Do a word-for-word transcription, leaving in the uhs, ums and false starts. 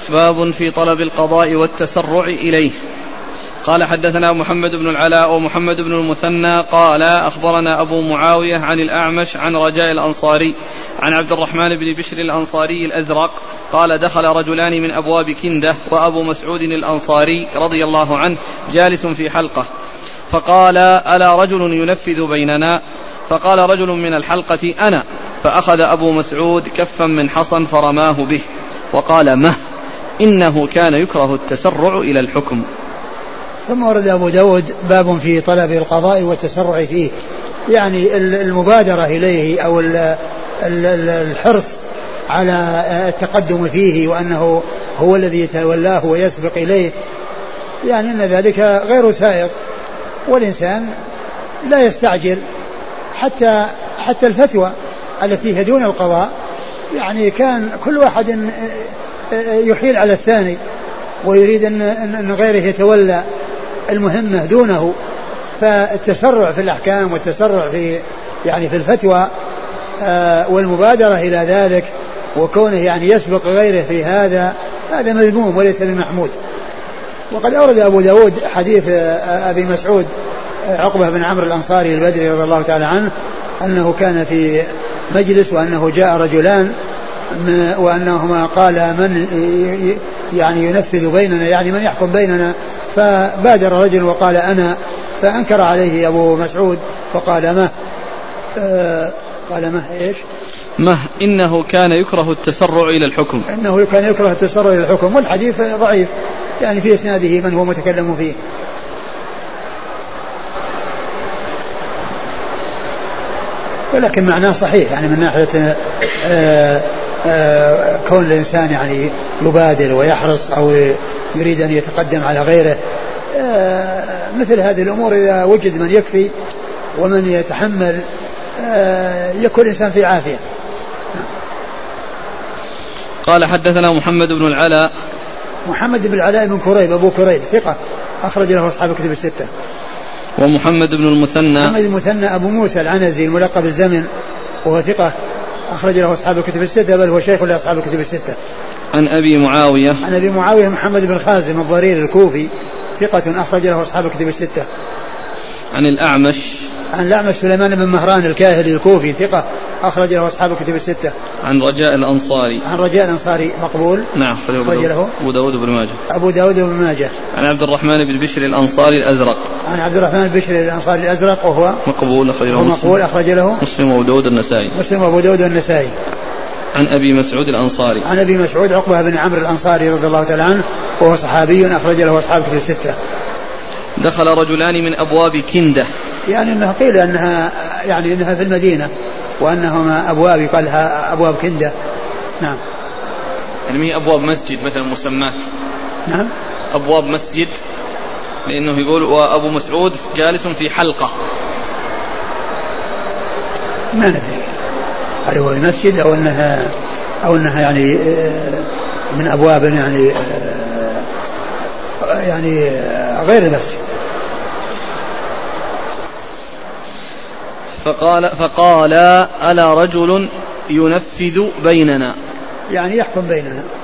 باب في طلب القضاء والتسرع إليه. قال حدثنا محمد بن العلاء ومحمد بن المثنى قال أخبرنا أبو معاوية عن الأعمش عن رجاء الأنصاري عن عبد الرحمن بن بشر الأنصاري الأزرق قال دخل رجلان من أبواب كندة وأبو مسعود الأنصاري رضي الله عنه جالس في حلقة فقال ألا رجل ينفذ بيننا؟ فقال رجل من الحلقة أنا. فأخذ أبو مسعود كفا من حصى فرماه به وقال مه إنه كان يكره التسرع إلى الحكم. ثم ورد أبو داود باب في طلب القضاء والتسرع فيه، يعني المبادرة إليه أو الحرص على التقدم فيه وأنه هو الذي يتولاه ويسبق إليه، يعني أن ذلك غير سائغ، والإنسان لا يستعجل حتى حتى الفتوى التي هي دون القضاء، يعني كان كل واحد يحيل على الثاني ويريد أن غيره يتولى المهمة دونه، فالتسرع في الأحكام والتسرع في يعني في الفتوى والمبادرة إلى ذلك وكونه يعني يسبق غيره في هذا هذا مذموم وليس بمحمود. وقد أورد أبو داود حديث أبي مسعود عقبة بن عمرو الأنصاري البدري رضي الله تعالى عنه أنه كان في مجلس وأنه جاء رجلان وأنهما قال من يعني ينفذ بيننا، يعني من يحكم بيننا، فبادر رجل وقال أنا، فأنكر عليه أبو مسعود وقال ما آه قال ما إيش ما إنه كان يكره التسرع إلى الحكم، إنه كان يكره التسرع إلى الحكم، والحديث ضعيف يعني في إسناده من هو متكلم فيه. ولكن معناه صحيح يعني من ناحية آآ آآ كون الإنسان يعني يبادر ويحرص أو يريد أن يتقدم على غيره، مثل هذه الأمور إذا وجد من يكفي ومن يتحمل يكون الإنسان في عافية. قال حدثنا محمد بن العلاء محمد بن العلاء بن كريب أبو كريب ثقة أخرج له أصحاب الكتب الستة. ومحمد بن المثنى محمد المثنى أبو موسى العنزي الملقب الزمن وهو ثقة أخرج له أصحاب الكتب الستة، بل هو شيخ لأصحاب الكتب الستة. عن أبي معاوية عن أبي معاوية محمد بن خازم الضرير الكوفي ثقة أخرج له أصحاب الكتب الستة. عن الأعمش عن الأعمش سليمان بن مهران الكاهلي الكوفي ثقة أخرج له أصحاب الكتب الستة. عن رجاء الأنصاري عن رجاء الأنصاري مقبول نعم أخرج له أبو داود بن ماجه أبو داود بن ماجه. عن عبد الرحمن بن بشر الأنصاري الأزرق عن عبد الرحمن بن بشر الأنصاري الأزرق وهو مقبول أخرج له مقبول أخرج له مسلم وأبو داود النسائي مسلم وأبو داود النسائي. عن أبي مسعود الأنصاري عن أبي مسعود عقبة بن عمرو الأنصاري رضي الله تعالى عنه وهو صحابي أخرج له أصحاب الكتب الستة. دخل رجلان من أبواب كندة، يعني أنها قيل أنها يعني أنها في المدينة وأنهما أبواب يقال لها أبواب كندة. نعم يعني هي أبواب مسجد مثلا مسمات. نعم أبواب مسجد، لأنه يقول وأبو مسعود جالس في حلقة. ما ندري هل هو المسجد أو أنها أو أنها يعني من أبواب يعني يعني غير المسجد. فقال فقال ألا رجل ينفذ بيننا، يعني يحكم بيننا.